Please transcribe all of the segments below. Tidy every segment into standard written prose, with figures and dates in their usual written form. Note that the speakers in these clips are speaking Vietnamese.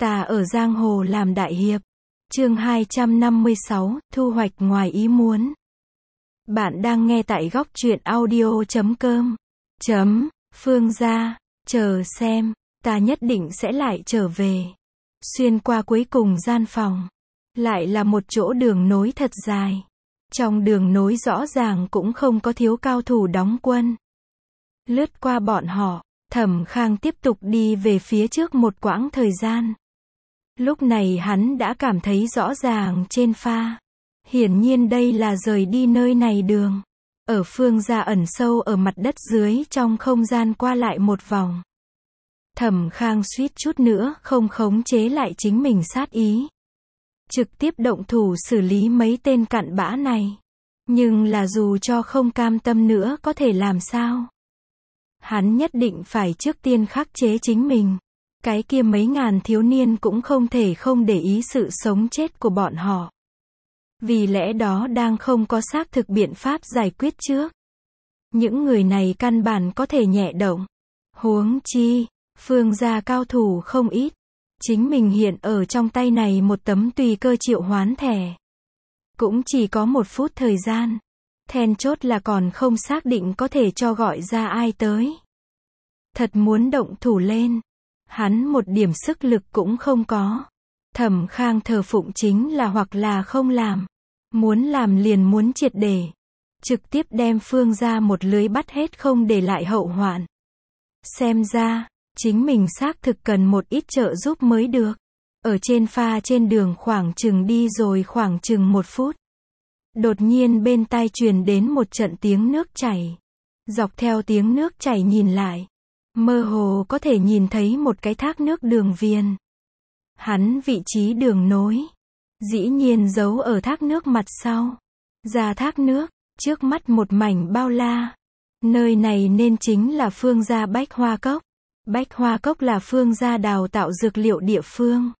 Ta ở giang hồ làm đại hiệp. Chương 256, thu hoạch ngoài ý muốn. Bạn đang nghe tại góc truyện audio.com. Phương gia, chờ xem, ta nhất định sẽ lại trở về. Xuyên qua cuối cùng gian phòng. Lại là một chỗ đường nối thật dài. Trong đường nối rõ ràng cũng không có thiếu cao thủ đóng quân. Lướt qua bọn họ, Thẩm Khang tiếp tục đi về phía trước một quãng thời gian. Lúc này hắn đã cảm thấy rõ ràng trên pha. Hiển nhiên đây là rời đi nơi này đường. Ở Phương gia ẩn sâu ở mặt đất dưới trong không gian qua lại một vòng. Thẩm Khang suýt chút nữa không khống chế lại chính mình sát ý. Trực tiếp động thủ xử lý mấy tên cặn bã này. Nhưng là dù cho không cam tâm nữa có thể làm sao? Hắn nhất định phải trước tiên khắc chế chính mình. Cái kia mấy ngàn thiếu niên cũng không thể không để ý sự sống chết của bọn họ. Vì lẽ đó đang không có xác thực biện pháp giải quyết trước. Những người này căn bản có thể nhẹ động. Huống chi, Phương gia cao thủ không ít. Chính mình hiện ở trong tay này một tấm tùy cơ triệu hoán thẻ. Cũng chỉ có 1 phút thời gian. Then chốt là còn không xác định có thể cho gọi ra ai tới. Thật muốn động thủ lên. Hắn một điểm sức lực cũng không có. Thẩm Khang thờ phụng chính là hoặc là không làm. Muốn làm liền muốn triệt để. Trực tiếp đem Phương gia một lưới bắt hết không để lại hậu hoạn. Xem ra, chính mình xác thực cần một ít trợ giúp mới được. Ở trên pha trên đường khoảng chừng đi rồi khoảng chừng 1 phút. Đột nhiên bên tai truyền đến một trận tiếng nước chảy. Dọc theo tiếng nước chảy nhìn lại. Mơ hồ có thể nhìn thấy một cái thác nước đường viền. Hắn vị trí đường nối. Dĩ nhiên giấu ở thác nước mặt sau. Ra thác nước, trước mắt một mảnh bao la. Nơi này nên chính là Phương gia Bách Hoa Cốc. Bách Hoa Cốc là Phương gia đào tạo dược liệu địa phương.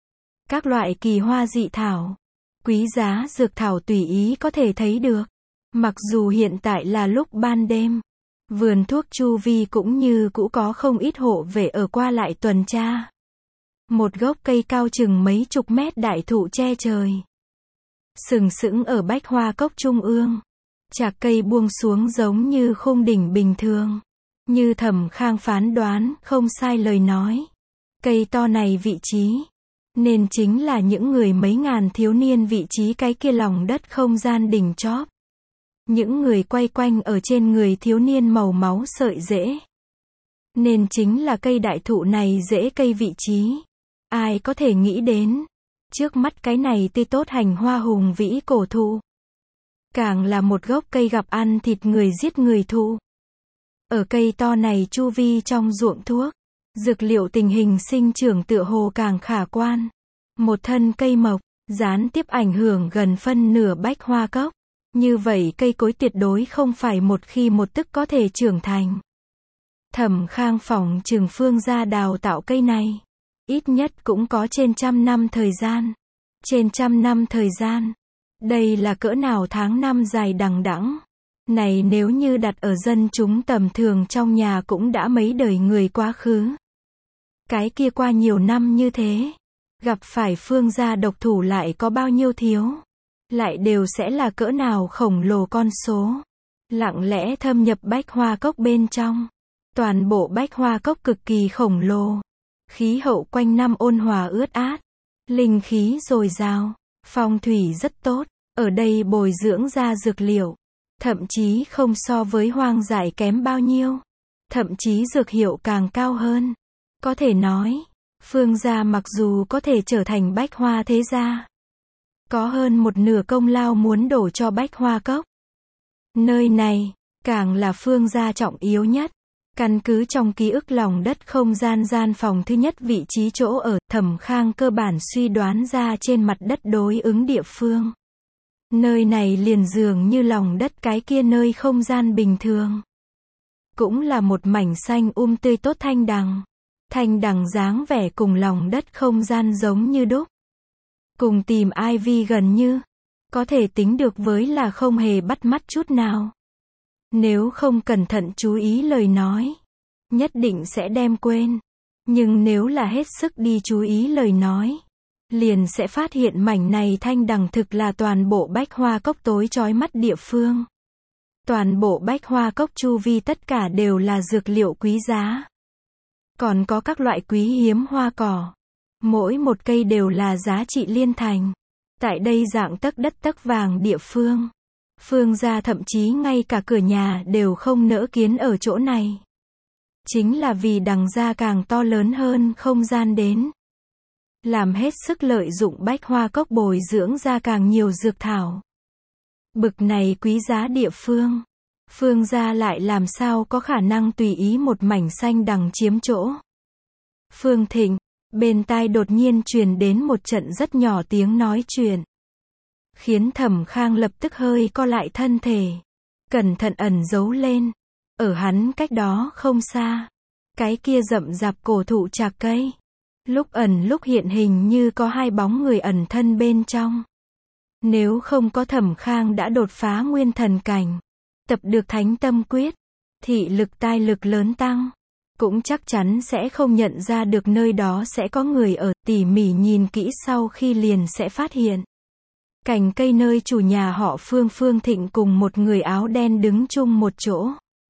Các loại kỳ hoa dị thảo, quý giá dược thảo tùy ý có thể thấy được. Mặc dù hiện tại là lúc ban đêm. Vườn thuốc chu vi cũng như cũ có không ít hộ vệ ở qua lại tuần tra. Một gốc cây cao chừng mấy chục mét đại thụ che trời. Sừng sững ở Bách Hoa Cốc trung ương. Chạc cây buông xuống giống như khung đỉnh bình thường. Như Thẩm Khang phán đoán, không sai lời nói. Cây to này vị trí. Nên chính là những người mấy ngàn thiếu niên vị trí cái kia lòng đất không gian đỉnh chóp. Những người quay quanh ở trên người thiếu niên màu máu sợi rễ. Nên chính là cây đại thụ này rễ cây vị trí. Ai có thể nghĩ đến. Trước mắt cái này tươi tốt hành hoa hùng vĩ cổ thụ. Càng là một gốc cây gặp ăn thịt người giết người thụ. Ở cây to này chu vi trong ruộng thuốc. Dược liệu tình hình sinh trưởng tựa hồ càng khả quan. Một thân cây mộc, gián tiếp ảnh hưởng gần phân nửa Bách Hoa Cốc. Như vậy cây cối tuyệt đối không phải một khi một tức có thể trưởng thành. Thẩm Khang phỏng chừng Phương gia đào tạo cây này. Ít nhất cũng có trên 100 năm thời gian. Trên 100 năm thời gian. Đây là cỡ nào tháng năm dài đằng đẵng. Này nếu như đặt ở dân chúng tầm thường trong nhà cũng đã mấy đời người quá khứ. Cái kia qua nhiều năm như thế. Gặp phải Phương gia độc thủ lại có bao nhiêu thiếu. Lại đều sẽ là cỡ nào khổng lồ con số. Lặng lẽ thâm nhập Bách Hoa Cốc bên trong. Toàn bộ Bách Hoa Cốc cực kỳ khổng lồ. Khí hậu quanh năm ôn hòa ướt át. Linh khí dồi dào. Phong thủy rất tốt. Ở đây bồi dưỡng ra dược liệu. Thậm chí không so với hoang dại kém bao nhiêu. Thậm chí dược hiệu càng cao hơn. Có thể nói, Phương gia mặc dù có thể trở thành Bách Hoa thế gia. Có hơn một nửa công lao muốn đổ cho Bách Hoa Cốc. Nơi này, càng là Phương gia trọng yếu nhất. Căn cứ trong ký ức lòng đất không gian gian phòng thứ nhất vị trí chỗ ở, Thẩm Khang cơ bản suy đoán ra trên mặt đất đối ứng địa phương. Nơi này liền dường như lòng đất cái kia nơi không gian bình thường. Cũng là một mảnh xanh tươi tốt thanh đằng. Thanh đằng dáng vẻ cùng lòng đất không gian giống như đúc. Cùng tìm Ivy gần như. Có thể tính được với là không hề bắt mắt chút nào. Nếu không cẩn thận chú ý lời nói. Nhất định sẽ đem quên. Nhưng nếu là hết sức đi chú ý lời nói, liền sẽ phát hiện mảnh này thanh đằng thực là toàn bộ bách hoa cốc tối chói mắt địa phương. Toàn bộ bách hoa cốc chu vi tất cả đều là dược liệu quý giá. Còn có các loại quý hiếm hoa cỏ. Mỗi một cây đều là giá trị liên thành. Tại đây dạng tấc đất tấc vàng địa phương. Phương gia thậm chí ngay cả cửa nhà đều không nỡ kiến ở chỗ này. Chính là vì đằng gia càng to lớn hơn không gian đến. Làm hết sức lợi dụng bách hoa cốc bồi dưỡng ra càng nhiều dược thảo. Bực này quý giá địa phương. Phương gia lại làm sao có khả năng tùy ý một mảnh xanh đằng chiếm chỗ. Phương Thịnh, bên tai đột nhiên truyền đến một trận rất nhỏ tiếng nói chuyện. Khiến Thẩm Khang lập tức hơi co lại thân thể. Cẩn thận ẩn giấu lên. Ở hắn cách đó không xa. Cái kia rậm rạp cổ thụ trạc cây. Lúc ẩn lúc hiện hình như có hai bóng người ẩn thân bên trong. Nếu không có Thẩm Khang đã đột phá nguyên thần cảnh. Tập được thánh tâm quyết. Thị lực tai lực lớn tăng. Cũng chắc chắn sẽ không nhận ra được nơi đó sẽ có người ở, tỉ mỉ nhìn kỹ sau khi liền sẽ phát hiện. Cành cây nơi chủ nhà họ Phương Thịnh cùng một người áo đen đứng chung một chỗ.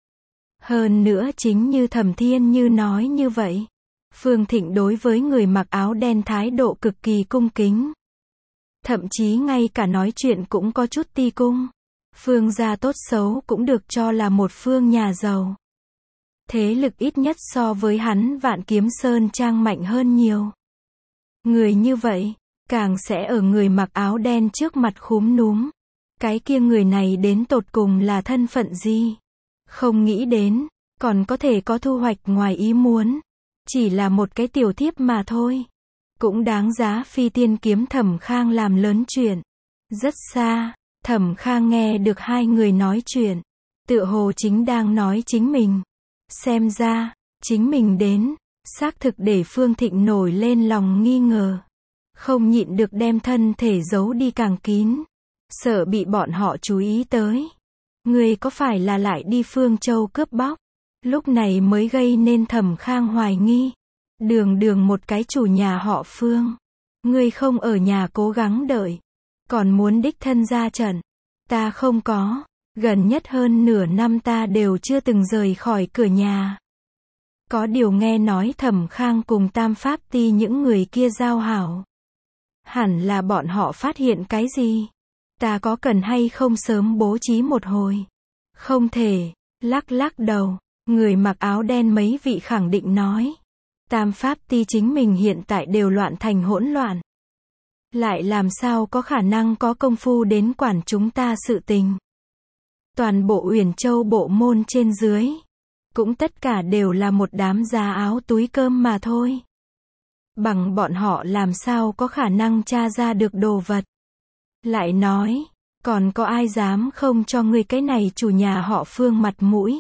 Hơn nữa chính như Thẩm Thiên Như nói như vậy. Phương Thịnh đối với người mặc áo đen thái độ cực kỳ cung kính. Thậm chí ngay cả nói chuyện cũng có chút ti cung. Phương gia tốt xấu cũng được cho là một phương nhà giàu. Thế lực ít nhất so với hắn Vạn Kiếm Sơn Trang mạnh hơn nhiều. Người như vậy, càng sẽ ở người mặc áo đen trước mặt khúm núm. Cái kia người này đến tột cùng là thân phận gì? Không nghĩ đến, còn có thể có thu hoạch ngoài ý muốn. Chỉ là một cái tiểu thiếp mà thôi. Cũng đáng giá phi tiên kiếm Thẩm Khang làm lớn chuyện. Rất xa, Thẩm Khang nghe được hai người nói chuyện. Tựa hồ chính đang nói chính mình. Xem ra, chính mình đến, xác thực để Phương Thịnh nổi lên lòng nghi ngờ. Không nhịn được đem thân thể giấu đi càng kín. Sợ bị bọn họ chú ý tới. Người có phải là lại đi Phương Châu cướp bóc? Lúc này mới gây nên Thẩm Khang hoài nghi. Đường một cái chủ nhà họ Phương. Ngươi không ở nhà cố gắng đợi. Còn muốn đích thân ra trận. Ta không có. Gần nhất hơn nửa năm ta đều chưa từng rời khỏi cửa nhà. Có điều nghe nói Thẩm Khang cùng Tam Pháp Ti những người kia giao hảo. Hẳn là bọn họ phát hiện cái gì? Ta có cần hay không sớm bố trí một hồi? Không thể. Lắc đầu. Người mặc áo đen mấy vị khẳng định nói. Tam Pháp Ti chính mình hiện tại đều loạn thành hỗn loạn. Lại làm sao có khả năng có công phu đến quản chúng ta sự tình. Toàn bộ Uyển Châu bộ môn trên dưới. Cũng tất cả đều là một đám giá áo túi cơm mà thôi. Bằng bọn họ làm sao có khả năng tra ra được đồ vật. Lại nói, còn có ai dám không cho ngươi cái này chủ nhà họ Phương mặt mũi.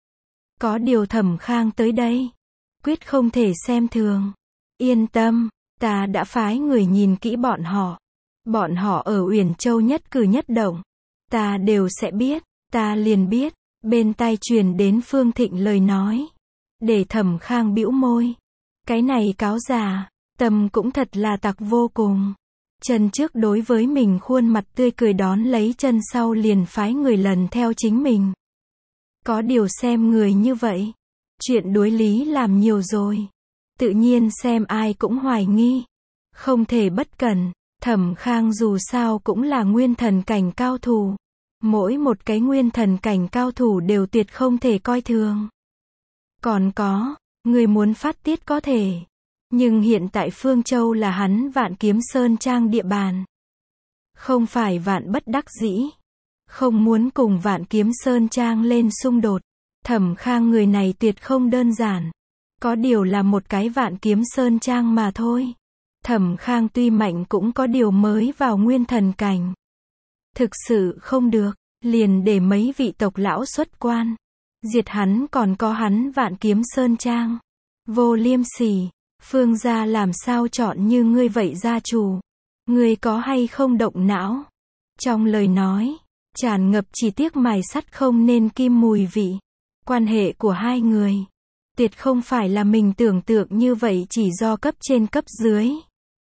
Có điều Thẩm Khang tới đây. Quyết không thể xem thường. Yên tâm, ta đã phái người nhìn kỹ bọn họ. Bọn họ ở Uyển Châu nhất cử nhất động. Ta đều sẽ biết, ta liền biết. Bên tai truyền đến Phương Thịnh lời nói. Để Thẩm Khang bĩu môi. Cái này cáo già, tâm cũng thật là tặc vô cùng. Chân trước đối với mình khuôn mặt tươi cười đón lấy, chân sau liền phái người lần theo chính mình. Có điều xem người như vậy. Chuyện đối lý làm nhiều rồi. Tự nhiên xem ai cũng hoài nghi. Không thể bất cẩn. Thẩm Khang dù sao cũng là nguyên thần cảnh cao thủ. Mỗi một cái nguyên thần cảnh cao thủ đều tuyệt không thể coi thường. Còn có, người muốn phát tiết có thể. Nhưng hiện tại Phương Châu là hắn Vạn Kiếm Sơn Trang địa bàn. Không phải vạn bất đắc dĩ. Không muốn cùng Vạn Kiếm Sơn Trang lên xung đột. Thẩm Khang người này tuyệt không đơn giản. Có điều là một cái Vạn Kiếm Sơn Trang mà thôi. Thẩm Khang tuy mạnh cũng có điều mới vào nguyên thần cảnh. Thực sự không được, liền để mấy vị tộc lão xuất quan. Diệt hắn còn có hắn Vạn Kiếm Sơn Trang. Vô liêm sỉ, Phương gia làm sao chọn như ngươi vậy gia chủ. Ngươi có hay không động não? Trong lời nói, tràn ngập chỉ tiếc mài sắt không nên kim mùi vị. Quan hệ của hai người, Tuyệt không phải là mình tưởng tượng như vậy chỉ do cấp trên cấp dưới.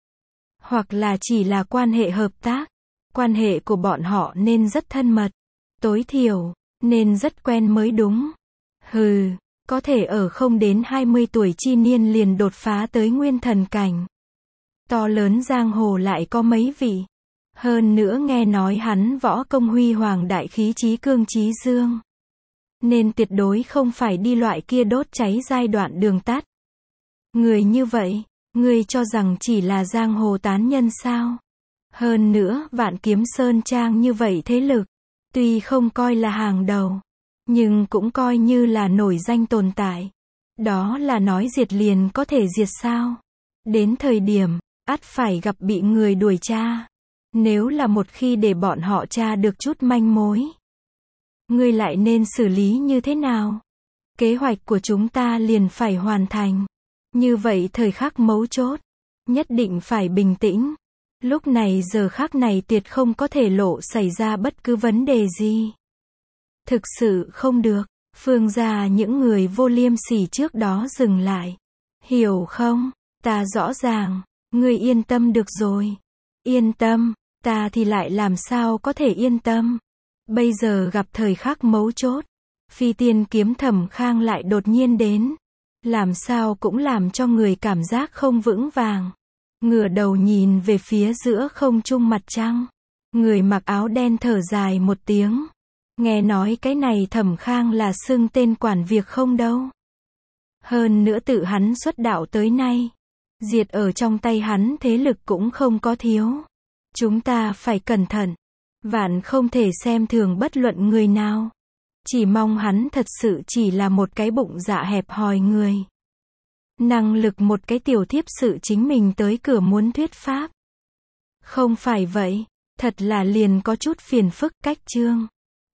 Hoặc là chỉ là quan hệ hợp tác. Quan hệ của bọn họ nên rất thân mật. Tối thiểu, nên rất quen mới đúng. Hừ, có thể ở không đến 20 tuổi chi niên liền đột phá tới nguyên thần cảnh. To lớn giang hồ lại có mấy vị. Hơn nữa nghe nói hắn võ công huy hoàng đại khí chí cương chí dương. Nên tuyệt đối không phải đi loại kia đốt cháy giai đoạn đường tắt. Người như vậy, ngươi cho rằng chỉ là giang hồ tán nhân sao? Hơn nữa, Vạn Kiếm Sơn Trang như vậy thế lực, tuy không coi là hàng đầu, nhưng cũng coi như là nổi danh tồn tại. Đó là nói diệt liền có thể diệt sao? Đến thời điểm, ắt phải gặp bị người đuổi tra. Nếu là một khi để bọn họ tra được chút manh mối, ngươi lại nên xử lý như thế nào? Kế hoạch của chúng ta liền phải hoàn thành. Như vậy thời khắc mấu chốt, nhất định phải bình tĩnh. Lúc này giờ khắc này tuyệt không có thể lộ xảy ra bất cứ vấn đề gì. Thực sự không được. Phương gia những người vô liêm sỉ trước đó dừng lại. Hiểu không? Ta rõ ràng. Ngươi yên tâm được rồi. Yên tâm. Ta thì lại làm sao có thể yên tâm. Bây giờ gặp thời khắc mấu chốt. Phi tiên kiếm Thẩm Khang lại đột nhiên đến. Làm sao cũng làm cho người cảm giác không vững vàng. Ngửa đầu nhìn về phía giữa không trung mặt trăng. Người mặc áo đen thở dài một tiếng. Nghe nói cái này Thẩm Khang là xưng tên quản việc không đâu. Hơn nữa tự hắn xuất đạo tới nay. Diệt ở trong tay hắn thế lực cũng không có thiếu. Chúng ta phải cẩn thận. Vạn không thể xem thường bất luận người nào. Chỉ mong hắn thật sự chỉ là một cái bụng dạ hẹp hòi người. Năng lực một cái tiểu thiếp sự chính mình tới cửa muốn thuyết pháp. Không phải vậy, thật là liền có chút phiền phức cách chương.